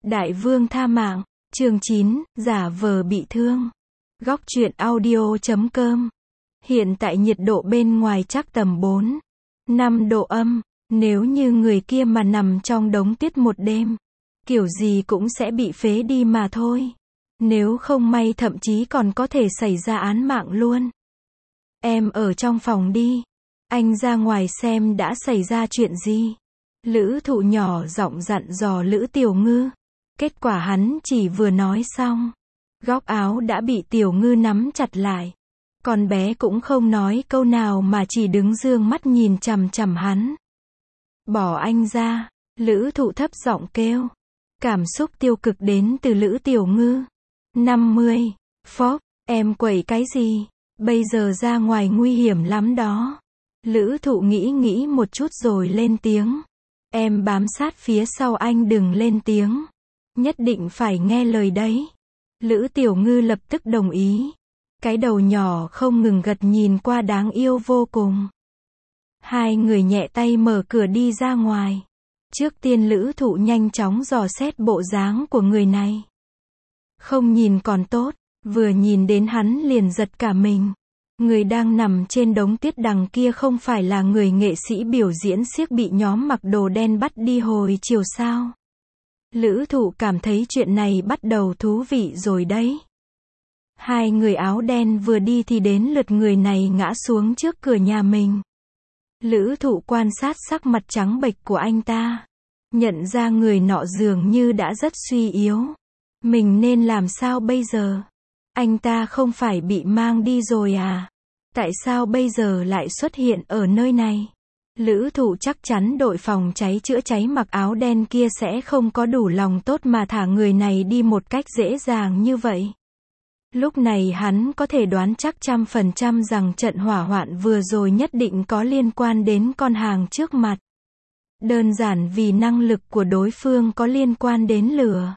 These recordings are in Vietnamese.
Đại vương tha mạng, chương 9, giả vờ bị thương. Góc truyện audio.com. Hiện tại nhiệt độ bên ngoài chắc tầm 4, 5 độ âm. Nếu như người kia mà nằm trong đống tuyết một đêm, kiểu gì cũng sẽ bị phế đi mà thôi. Nếu không may thậm chí còn có thể xảy ra án mạng luôn. Em ở trong phòng đi. Anh ra ngoài xem đã xảy ra chuyện gì. Lữ Thụ nhỏ giọng dặn dò Lữ Tiểu Ngư. Kết quả hắn chỉ vừa nói xong, góc áo đã bị Tiểu Ngư nắm chặt lại. Con bé cũng không nói câu nào mà chỉ đứng dương mắt nhìn chằm chằm hắn. Bỏ anh ra, Lữ Thụ thấp giọng kêu. Cảm xúc tiêu cực đến từ Lữ Tiểu Ngư. 50. Phóp, em quẩy cái gì? Bây giờ ra ngoài nguy hiểm lắm đó. Lữ Thụ nghĩ một chút rồi lên tiếng. Em bám sát phía sau anh, đừng lên tiếng. Nhất định phải nghe lời đấy. Lữ Tiểu Ngư lập tức đồng ý. Cái đầu nhỏ không ngừng gật nhìn qua đáng yêu vô cùng. Hai người nhẹ tay mở cửa đi ra ngoài. Trước tiên Lữ Thụ nhanh chóng dò xét bộ dáng của người này. Không nhìn còn tốt, vừa nhìn đến hắn liền giật cả mình. Người đang nằm trên đống tuyết đằng kia không phải là người nghệ sĩ biểu diễn xiếc bị nhóm mặc đồ đen bắt đi hồi chiều sao? Lữ Thụ cảm thấy chuyện này bắt đầu thú vị rồi đấy. Hai người áo đen vừa đi thì đến lượt người này ngã xuống trước cửa nhà mình. Lữ Thụ quan sát sắc mặt trắng bệch của anh ta. Nhận ra người nọ dường như đã rất suy yếu. Mình nên làm sao bây giờ? Anh ta không phải bị mang đi rồi à? Tại sao bây giờ lại xuất hiện ở nơi này? Lữ Thụ chắc chắn đội phòng cháy chữa cháy mặc áo đen kia sẽ không có đủ lòng tốt mà thả người này đi một cách dễ dàng như vậy. Lúc này hắn có thể đoán chắc 100% rằng trận hỏa hoạn vừa rồi nhất định có liên quan đến con hàng trước mặt. Đơn giản vì năng lực của đối phương có liên quan đến lửa.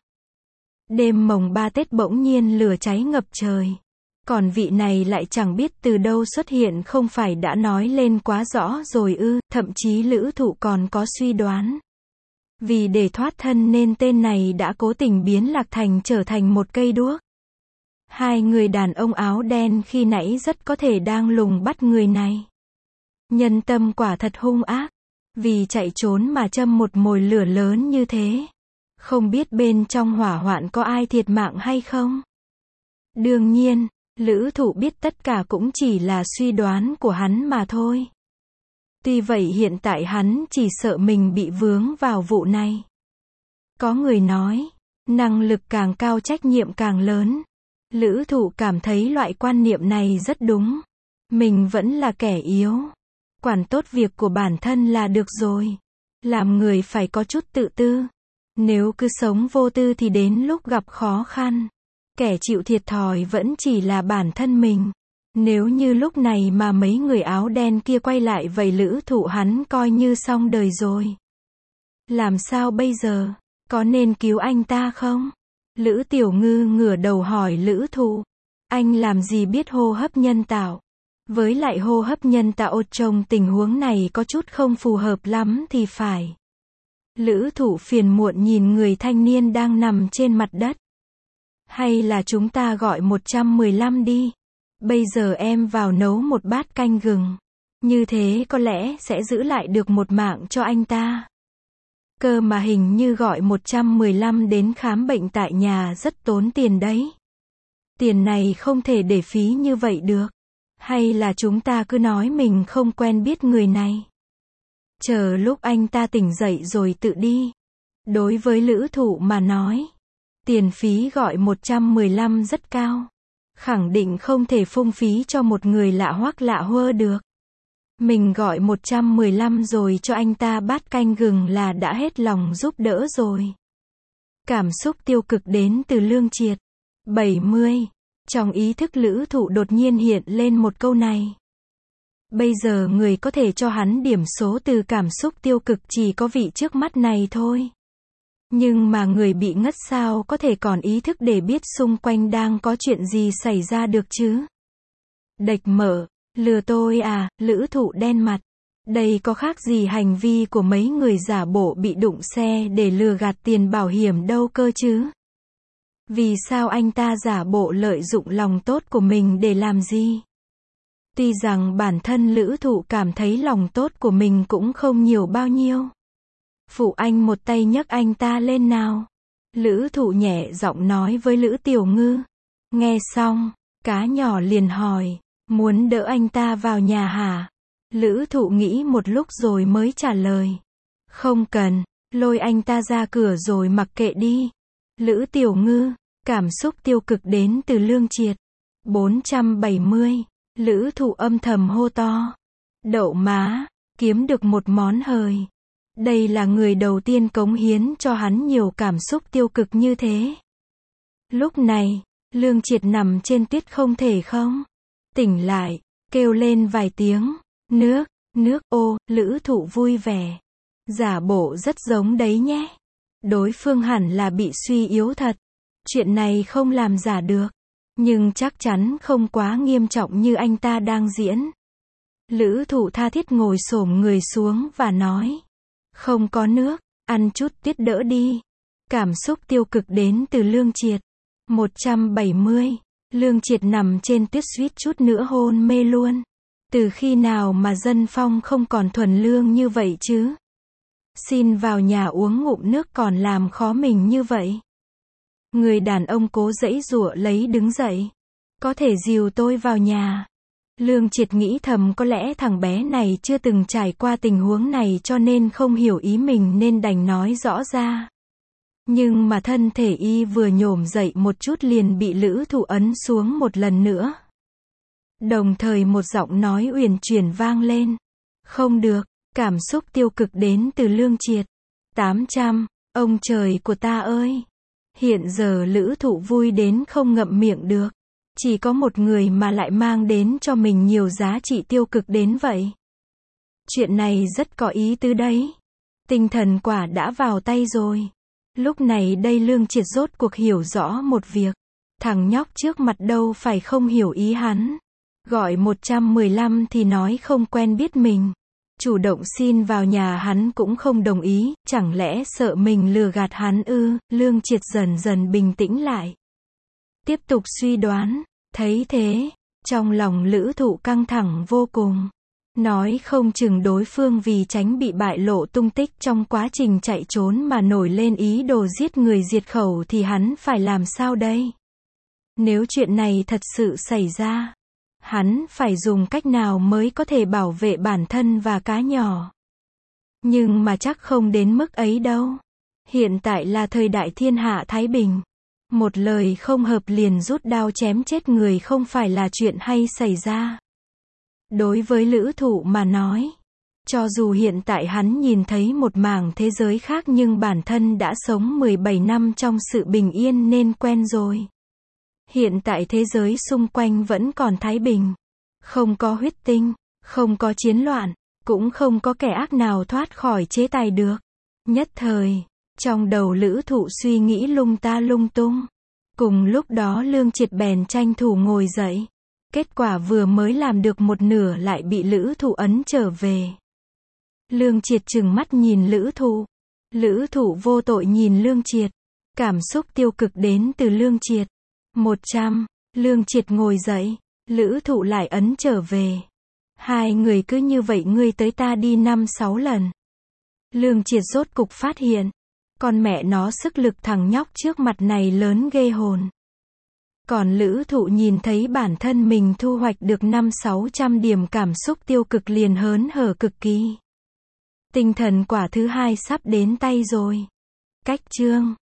Đêm mồng 3 Tết bỗng nhiên lửa cháy ngập trời. Còn vị này lại chẳng biết từ đâu xuất hiện, không phải đã nói lên quá rõ rồi ư? Thậm chí Lữ Thụ còn có suy đoán. Vì để thoát thân nên tên này đã cố tình biến Lạc Thành trở thành một cây đuốc. Hai người đàn ông áo đen khi nãy rất có thể đang lùng bắt người này. Nhân tâm quả thật hung ác. Vì chạy trốn mà châm một mồi lửa lớn như thế. Không biết bên trong hỏa hoạn có ai thiệt mạng hay không? Đương nhiên, Lữ Thụ biết tất cả cũng chỉ là suy đoán của hắn mà thôi. Tuy vậy hiện tại hắn chỉ sợ mình bị vướng vào vụ này. Có người nói, năng lực càng cao trách nhiệm càng lớn. Lữ Thụ cảm thấy loại quan niệm này rất đúng. Mình vẫn là kẻ yếu. Quản tốt việc của bản thân là được rồi. Làm người phải có chút tự tư. Nếu cứ sống vô tư thì đến lúc gặp khó khăn, kẻ chịu thiệt thòi vẫn chỉ là bản thân mình. Nếu như lúc này mà mấy người áo đen kia quay lại vậy Lữ Thụ hắn coi như xong đời rồi. Làm sao bây giờ? Có nên cứu anh ta không? Lữ Tiểu Ngư ngửa đầu hỏi Lữ Thụ. Anh làm gì biết hô hấp nhân tạo? Với lại hô hấp nhân tạo trong tình huống này có chút không phù hợp lắm thì phải. Lữ Thụ phiền muộn nhìn người thanh niên đang nằm trên mặt đất. Hay là chúng ta gọi 115 đi. Bây giờ em vào nấu một bát canh gừng. Như thế có lẽ sẽ giữ lại được một mạng cho anh ta. Cơ mà hình như gọi 115 đến khám bệnh tại nhà rất tốn tiền đấy. Tiền này không thể để phí như vậy được. Hay là chúng ta cứ nói mình không quen biết người này. Chờ lúc anh ta tỉnh dậy rồi tự đi. Đối với Lữ Thụ mà nói, tiền phí gọi 115 rất cao. Khẳng định không thể phung phí cho một người lạ hoắc lạ hơ được. Mình gọi 115 rồi cho anh ta bát canh gừng là đã hết lòng giúp đỡ rồi. Cảm xúc tiêu cực đến từ Lương Triệt. 70. Trong ý thức Lữ Thụ đột nhiên hiện lên một câu này. Bây giờ người có thể cho hắn điểm số từ cảm xúc tiêu cực chỉ có vị trước mắt này thôi. Nhưng mà người bị ngất sao có thể còn ý thức để biết xung quanh đang có chuyện gì xảy ra được chứ? Đệch mở, lừa tôi à? Lữ Thụ đen mặt. Đây có khác gì hành vi của mấy người giả bộ bị đụng xe để lừa gạt tiền bảo hiểm đâu cơ chứ? Vì sao anh ta giả bộ lợi dụng lòng tốt của mình để làm gì? Tuy rằng bản thân Lữ Thụ cảm thấy lòng tốt của mình cũng không nhiều bao nhiêu. Phụ anh một tay nhấc anh ta lên nào. Lữ Thụ nhẹ giọng nói với Lữ Tiểu Ngư. Nghe xong, cá nhỏ liền hỏi, muốn đỡ anh ta vào nhà hả? Lữ Thụ nghĩ một lúc rồi mới trả lời. Không cần, lôi anh ta ra cửa rồi mặc kệ đi. Lữ Tiểu Ngư, cảm xúc tiêu cực đến từ Lương Triệt. 470, Lữ Thụ âm thầm hô to. Đậu má, kiếm được một món hời. Đây là người đầu tiên cống hiến cho hắn nhiều cảm xúc tiêu cực như thế. Lúc này, Lương Triệt nằm trên tuyết không thể không tỉnh lại, kêu lên vài tiếng. Nước, ô, Lữ Thụ vui vẻ. Giả bộ rất giống đấy nhé. Đối phương hẳn là bị suy yếu thật. Chuyện này không làm giả được. Nhưng chắc chắn không quá nghiêm trọng như anh ta đang diễn. Lữ Thụ tha thiết ngồi xổm người xuống và nói. Không có nước, ăn chút tuyết đỡ đi. Cảm xúc tiêu cực đến từ Lương Triệt. 170, Lương Triệt nằm trên tuyết suýt chút nữa hôn mê luôn. Từ khi nào mà dân phong không còn thuần lương như vậy chứ? Xin vào nhà uống ngụm nước còn làm khó mình như vậy. Người đàn ông cố giãy giụa lấy đứng dậy. Có thể dìu tôi vào nhà. Lương Triệt nghĩ thầm có lẽ thằng bé này chưa từng trải qua tình huống này cho nên không hiểu ý mình nên đành nói rõ ra. Nhưng mà thân thể y vừa nhổm dậy một chút liền bị Lữ Thụ ấn xuống một lần nữa. Đồng thời một giọng nói uyển chuyển vang lên. Không được, cảm xúc tiêu cực đến từ Lương Triệt. 800, ông trời của ta ơi! Hiện giờ Lữ Thụ vui đến không ngậm miệng được. Chỉ có một người mà lại mang đến cho mình nhiều giá trị tiêu cực đến vậy. Chuyện này rất có ý tứ đấy. Tinh thần quả đã vào tay rồi. Lúc này đây Lương Triệt rốt cuộc hiểu rõ một việc. Thằng nhóc trước mặt đâu phải không hiểu ý hắn. Gọi 115 thì nói không quen biết mình. Chủ động xin vào nhà hắn cũng không đồng ý, chẳng lẽ sợ mình lừa gạt hắn ư? Lương Triệt dần dần bình tĩnh lại. Tiếp tục suy đoán, thấy thế, trong lòng Lữ Thụ căng thẳng vô cùng. Nói không chừng đối phương vì tránh bị bại lộ tung tích trong quá trình chạy trốn mà nổi lên ý đồ giết người diệt khẩu thì hắn phải làm sao đây? Nếu chuyện này thật sự xảy ra, hắn phải dùng cách nào mới có thể bảo vệ bản thân và cá nhỏ. Nhưng mà chắc không đến mức ấy đâu. Hiện tại là thời đại thiên hạ thái bình. Một lời không hợp liền rút đao chém chết người không phải là chuyện hay xảy ra. Đối với Lữ Thụ mà nói, cho dù hiện tại hắn nhìn thấy một mảng thế giới khác nhưng bản thân đã sống 17 năm trong sự bình yên nên quen rồi. Hiện tại thế giới xung quanh vẫn còn thái bình. Không có huyết tinh, không có chiến loạn, cũng không có kẻ ác nào thoát khỏi chế tài được. Nhất thời, trong đầu Lữ Thụ suy nghĩ lung ta lung tung. Cùng lúc đó Lương Triệt bèn tranh thủ ngồi dậy. Kết quả vừa mới làm được một nửa lại bị Lữ Thụ ấn trở về. Lương Triệt trừng mắt nhìn Lữ Thụ. Lữ Thụ vô tội nhìn Lương Triệt. Cảm xúc tiêu cực đến từ Lương Triệt. 100, Lương Triệt ngồi dậy. Lữ Thụ lại ấn trở về. Hai người cứ như vậy ngươi tới ta đi 5-6 lần. Lương Triệt rốt cục phát hiện. Con mẹ nó sức lực thằng nhóc trước mặt này lớn ghê hồn. Còn Lữ Thụ nhìn thấy bản thân mình thu hoạch được 500-600 điểm cảm xúc tiêu cực liền hớn hở cực kỳ. Tinh thần quả thứ hai sắp đến tay rồi. Cách chương